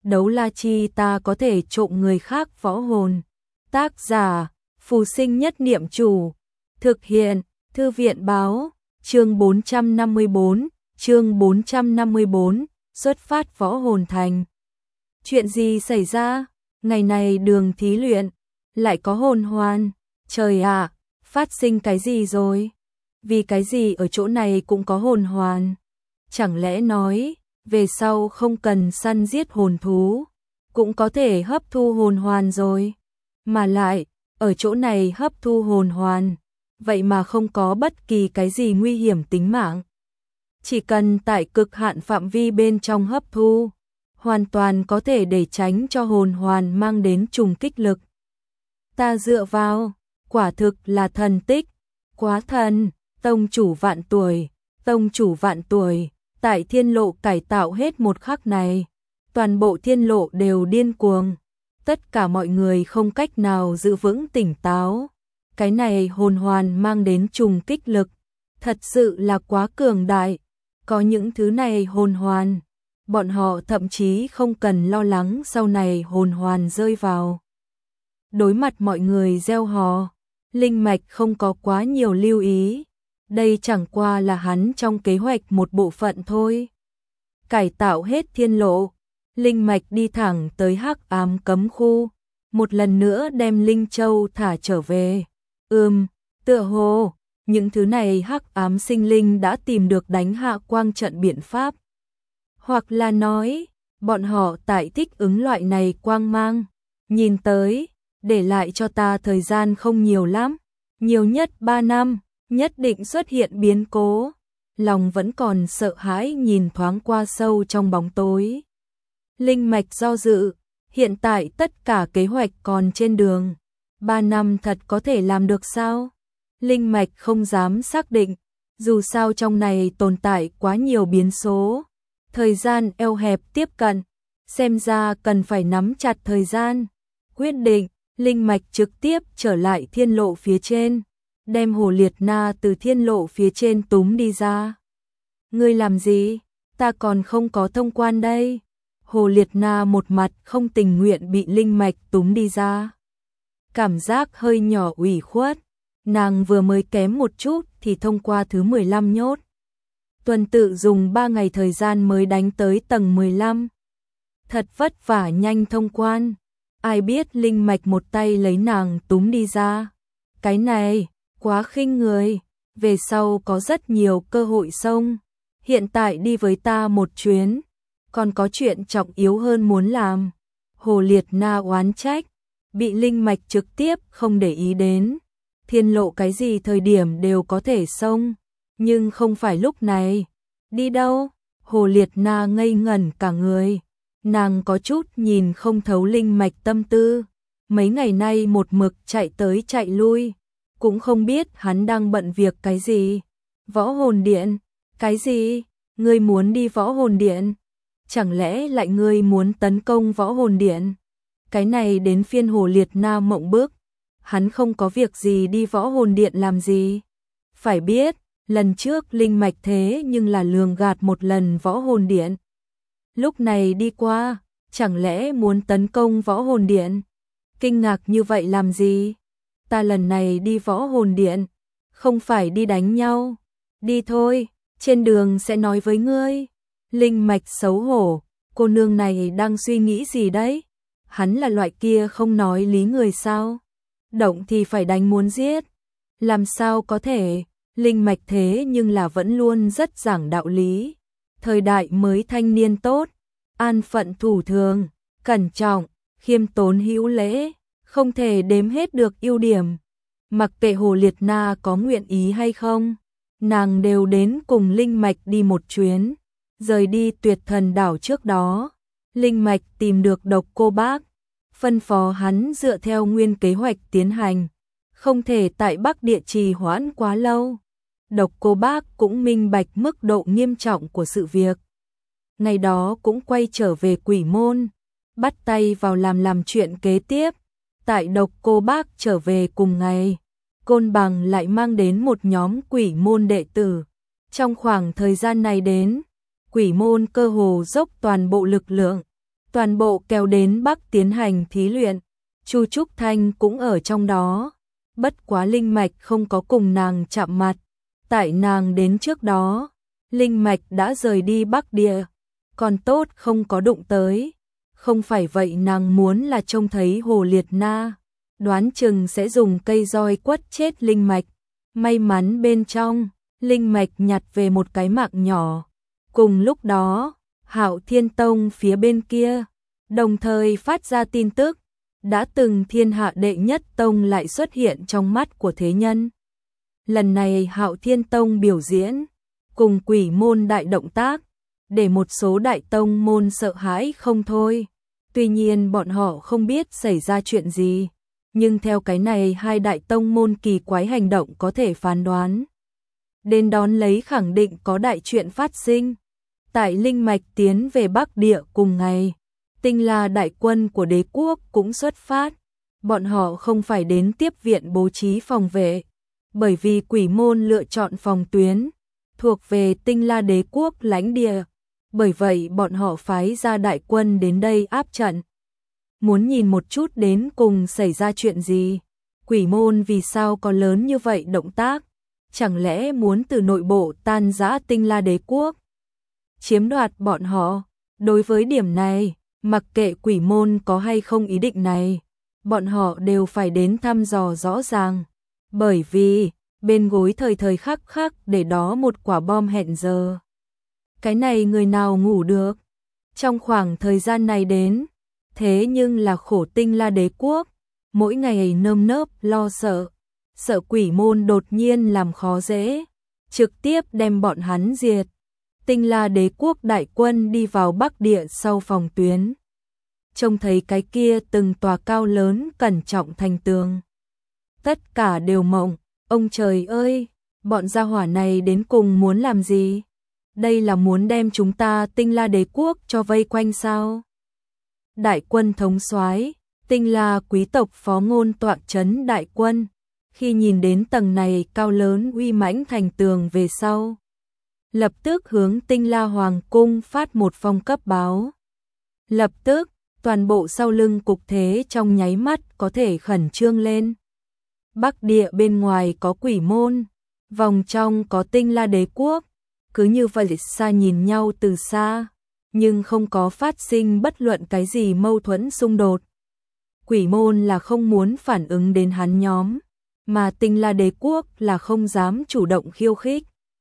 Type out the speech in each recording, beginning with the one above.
đấu la chi ta có thể trộm người khác võ hồn. Tác giả, Phù Sinh Nhất Niệm Chủ. Thực hiện, Thư viện báo, chương 454, xuất phát võ hồn thành. Chuyện gì xảy ra? Ngày này Đường thí luyện, lại có hồn hoàn. Trời ạ, phát sinh cái gì rồi? Vì cái gì ở chỗ này cũng có hồn hoàn? Chẳng lẽ nói, về sau không cần săn giết hồn thú, cũng có thể hấp thu hồn hoàn rồi. Mà lại, ở chỗ này hấp thu hồn hoàn, vậy mà không có bất kỳ cái gì nguy hiểm tính mạng. Chỉ cần tại cực hạn phạm vi bên trong hấp thu, hoàn toàn có thể để tránh cho hồn hoàn mang đến trùng kích lực. Ta dựa vào, quả thực là thần tích, quá thần, tông chủ vạn tuổi, tại thiên lộ cải tạo hết một khắc này, toàn bộ thiên lộ đều điên cuồng, tất cả mọi người không cách nào giữ vững tỉnh táo. Cái này hồn hoàn mang đến trùng kích lực, thật sự là quá cường đại, có những thứ này hồn hoàn, bọn họ thậm chí không cần lo lắng sau này hồn hoàn rơi vào. Đối mặt mọi người reo hò, Linh Mạch không có quá nhiều lưu ý, đây chẳng qua là hắn trong kế hoạch một bộ phận thôi. Cải tạo hết thiên lộ, Linh Mạch đi thẳng tới Hắc Ám cấm khu, một lần nữa đem Linh Châu thả trở về. Tựa hồ, những thứ này Hắc Ám sinh linh đã tìm được đánh hạ quang trận biện pháp. Hoặc là nói, bọn họ tại thích ứng loại này quang mang, nhìn tới, để lại cho ta thời gian không nhiều lắm, nhiều nhất 3 năm, nhất định xuất hiện biến cố. Lòng vẫn còn sợ hãi nhìn thoáng qua sâu trong bóng tối. Linh Mạch do dự, hiện tại tất cả kế hoạch còn trên đường. 3 năm thật có thể làm được sao? Linh Mạch không dám xác định, dù sao trong này tồn tại quá nhiều biến số. Thời gian eo hẹp tiếp cận, xem ra cần phải nắm chặt thời gian. Quyết định, Linh Mạch trực tiếp trở lại thiên lộ phía trên, đem Hồ Liệt Na từ thiên lộ phía trên túm đi ra. Ngươi làm gì? Ta còn không có thông quan đây. Hồ Liệt Na một mặt không tình nguyện bị Linh Mạch túm đi ra. Cảm giác hơi nhỏ ủy khuất, nàng vừa mới kém một chút thì thông qua thứ 15 nhốt. Tuần tự dùng 3 ngày thời gian mới đánh tới tầng 15. Thật vất vả nhanh thông quan. Ai biết Linh Mạch một tay lấy nàng túm đi ra. Cái này, quá khinh người. Về sau có rất nhiều cơ hội xông. Hiện tại đi với ta một chuyến. Còn có chuyện trọng yếu hơn muốn làm. Hồ Liệt Na oán trách. Bị Linh Mạch trực tiếp không để ý đến. Thiên lộ cái gì thời điểm đều có thể xông. Nhưng không phải lúc này. Đi đâu? Hồ Liệt Na ngây ngẩn cả người. Nàng có chút nhìn không thấu Linh Mạch tâm tư. Mấy ngày nay một mực chạy tới chạy lui. Cũng không biết hắn đang bận việc cái gì. Võ hồn điện? Cái gì? Ngươi muốn đi võ hồn điện? Chẳng lẽ lại ngươi muốn tấn công võ hồn điện? Cái này đến phiên Hồ Liệt Na mộng bức. Hắn không có việc gì đi võ hồn điện làm gì. Phải biết, lần trước Linh Mạch thế nhưng là lường gạt một lần võ hồn điện. Lúc này đi qua, chẳng lẽ muốn tấn công võ hồn điện? Kinh ngạc như vậy làm gì? Ta lần này đi võ hồn điện, không phải đi đánh nhau. Đi thôi, trên đường sẽ nói với ngươi. Linh Mạch xấu hổ, cô nương này đang suy nghĩ gì đấy? Hắn là loại kia không nói lý người sao? Động thì phải đánh muốn giết. Làm sao có thể? Linh Mạch thế nhưng là vẫn luôn rất giảng đạo lý. Thời đại mới thanh niên tốt, an phận thủ thường, cẩn trọng, khiêm tốn hữu lễ, không thể đếm hết được ưu điểm. Mặc kệ Hồ Liệt Na có nguyện ý hay không, nàng đều đến cùng Linh Mạch đi một chuyến. Rời đi Tuyệt Thần đảo trước đó, Linh Mạch tìm được Độc Cô Bác, phân phó hắn dựa theo nguyên kế hoạch tiến hành, không thể tại Bắc Địa trì hoãn quá lâu. Độc Cô Bác cũng minh bạch mức độ nghiêm trọng của sự việc. Ngày đó cũng quay trở về Quỷ Môn, bắt tay vào làm chuyện kế tiếp. Tại Độc Cô Bác trở về cùng ngày, Côn Bằng lại mang đến một nhóm Quỷ Môn đệ tử. Trong khoảng thời gian này đến, Quỷ Môn cơ hồ dốc toàn bộ lực lượng, toàn bộ kéo đến Bắc tiến hành thí luyện. Chu Trúc Thanh cũng ở trong đó, bất quá linh mạch không có cùng nàng chạm mặt, tại nàng đến trước đó, linh mạch đã rời đi Bắc Địa, còn tốt không có đụng tới, không phải vậy nàng muốn là trông thấy Hồ Liệt Na, đoán chừng sẽ dùng cây roi quất chết linh mạch, may mắn bên trong, linh mạch nhặt về một cái mạng nhỏ. Cùng lúc đó, Hạo Thiên Tông phía bên kia, đồng thời phát ra tin tức, đã từng thiên hạ đệ nhất tông lại xuất hiện trong mắt của thế nhân. Lần này Hạo Thiên Tông biểu diễn, cùng Quỷ môn đại động tác, để một số đại tông môn sợ hãi không thôi. Tuy nhiên bọn họ không biết xảy ra chuyện gì, nhưng theo cái này hai đại tông môn kỳ quái hành động có thể phán đoán. Đến đón lấy khẳng định có đại chuyện phát sinh. Tại linh mạch tiến về Bắc Địa cùng ngày, Tinh La đại quân của đế quốc cũng xuất phát. Bọn họ không phải đến tiếp viện bố trí phòng vệ, bởi vì Quỷ môn lựa chọn phòng tuyến, thuộc về Tinh La đế quốc lãnh địa. Bởi vậy bọn họ phái ra đại quân đến đây áp trận. Muốn nhìn một chút đến cùng xảy ra chuyện gì. Quỷ môn vì sao có lớn như vậy động tác? Chẳng lẽ muốn từ nội bộ tan rã Tinh La đế quốc? Chiếm đoạt bọn họ? Đối với điểm này, mặc kệ Quỷ môn có hay không ý định này, bọn họ đều phải đến thăm dò rõ ràng. Bởi vì, bên gối thời thời khắc khắc để đó một quả bom hẹn giờ. Cái này người nào ngủ được? Trong khoảng thời gian này đến, thế nhưng là khổ Tinh La đế quốc, mỗi ngày nơm nớp lo sợ, sợ Quỷ môn đột nhiên làm khó dễ, trực tiếp đem bọn hắn diệt. Tinh La đế quốc đại quân đi vào Bắc Địa sau phòng tuyến. Trông thấy cái kia từng tòa cao lớn cẩn trọng thành tường. Tất cả đều mộng, ông trời ơi, bọn gia hỏa này đến cùng muốn làm gì? Đây là muốn đem chúng ta Tinh La đế quốc cho vây quanh sao? Đại quân thống soái, Tinh La quý tộc phó ngôn tọa trấn đại quân, khi nhìn đến tầng này cao lớn uy mãnh thành tường về sau, lập tức hướng Tinh La hoàng cung phát một phong cấp báo. Lập tức, toàn bộ sau lưng cục thế trong nháy mắt có thể khẩn trương lên. Bắc Địa bên ngoài có Quỷ môn, vòng trong có Tinh La đế quốc, cứ như vậy xa nhìn nhau từ xa, nhưng không có phát sinh bất luận cái gì mâu thuẫn xung đột. Quỷ môn là không muốn phản ứng đến hắn nhóm, mà Tinh La đế quốc là không dám chủ động khiêu khích.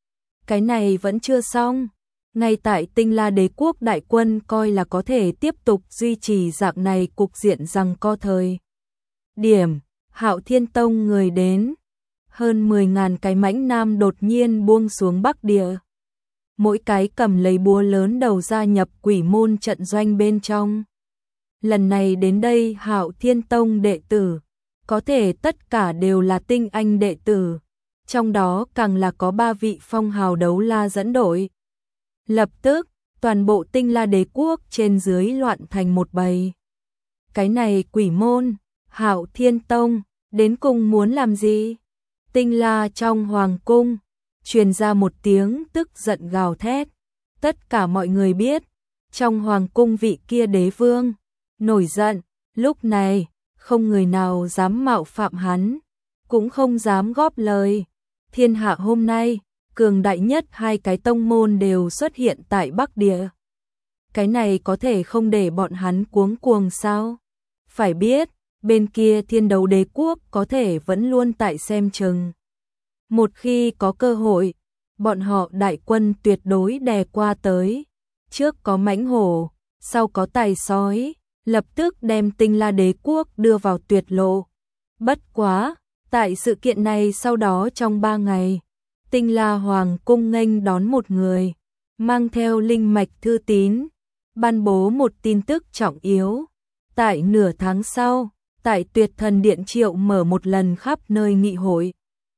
Cái này vẫn chưa xong, ngay tại Tinh La đế quốc đại quân coi là có thể tiếp tục duy trì dạng này cục diện giằng co thời điểm, Hạo Thiên Tông người đến, hơn 10.000 cái mãnh nam đột nhiên buông xuống Bắc Địa. Mỗi cái cầm lấy búa lớn đầu gia nhập Quỷ môn trận doanh bên trong. Lần này đến đây Hạo Thiên Tông đệ tử, có thể tất cả đều là tinh anh đệ tử, trong đó càng là có 3 vị phong hào đấu la dẫn đội. Lập tức, toàn bộ Tinh La đế quốc trên dưới loạn thành một bầy. Cái này Quỷ môn, Hạo Thiên Tông, đến cùng muốn làm gì? Tinh La trong hoàng cung, truyền ra một tiếng tức giận gào thét. Tất cả mọi người biết, trong hoàng cung vị kia đế vương, nổi giận, lúc này, không người nào dám mạo phạm hắn, cũng không dám góp lời. Thiên hạ hôm nay, cường đại nhất hai cái tông môn đều xuất hiện tại Bắc Địa. Cái này có thể không để bọn hắn cuống cuồng sao? Phải biết, bên kia Thiên Đấu đế quốc có thể vẫn luôn tại xem chừng. Một khi có cơ hội, bọn họ đại quân tuyệt đối đè qua tới. Trước có mãnh hổ, sau có tài sói, lập tức đem Tinh La đế quốc đưa vào tuyệt lộ. Bất quá, tại sự kiện này sau đó trong 3 ngày, Tinh La hoàng cung nghênh đón một người, mang theo linh mạch thư tín, ban bố một tin tức trọng yếu. Tại nửa tháng sau, tại Tuyệt Thần Điện triệu mở một lần khắp nơi nghị hội.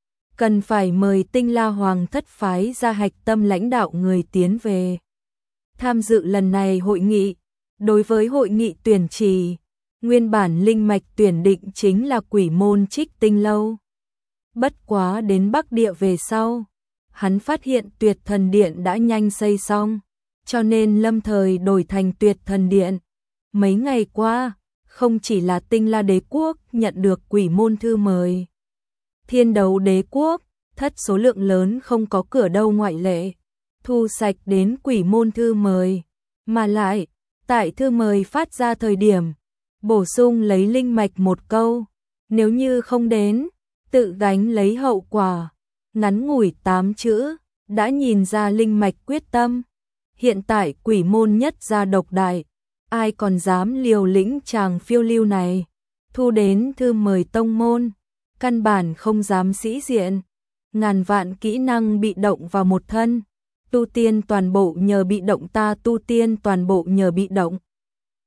Cần phải mời Tinh La hoàng thất phái ra hạch tâm lãnh đạo người tiến về tham dự lần này hội nghị. Đối với hội nghị tuyển trì, nguyên bản linh mạch tuyển định chính là Quỷ môn Trích Tinh lâu. Bất quá đến Bắc Địa về sau, hắn phát hiện Tuyệt Thần Điện đã nhanh xây xong, cho nên lâm thời đổi thành Tuyệt Thần Điện. Mấy ngày qua, không chỉ là Tinh La Đế quốc nhận được Quỷ Môn thư mời. Thiên Đấu Đế quốc, thất số lượng lớn không có cửa đâu ngoại lệ, thu sạch đến Quỷ Môn thư mời, mà lại, tại thư mời phát ra thời điểm, bổ sung lấy linh mạch một câu, nếu như không đến, tự gánh lấy hậu quả. Ngắn ngủi 8 chữ, đã nhìn ra linh mạch quyết tâm. Hiện tại Quỷ Môn nhất gia độc đại, ai còn dám liều lĩnh chàng phiêu lưu này, thu đến thư mời tông môn, căn bản không dám sĩ diện. Ngàn vạn kỹ năng bị động vào một thân, tu tiên toàn bộ nhờ bị động ta tu tiên toàn bộ nhờ bị động.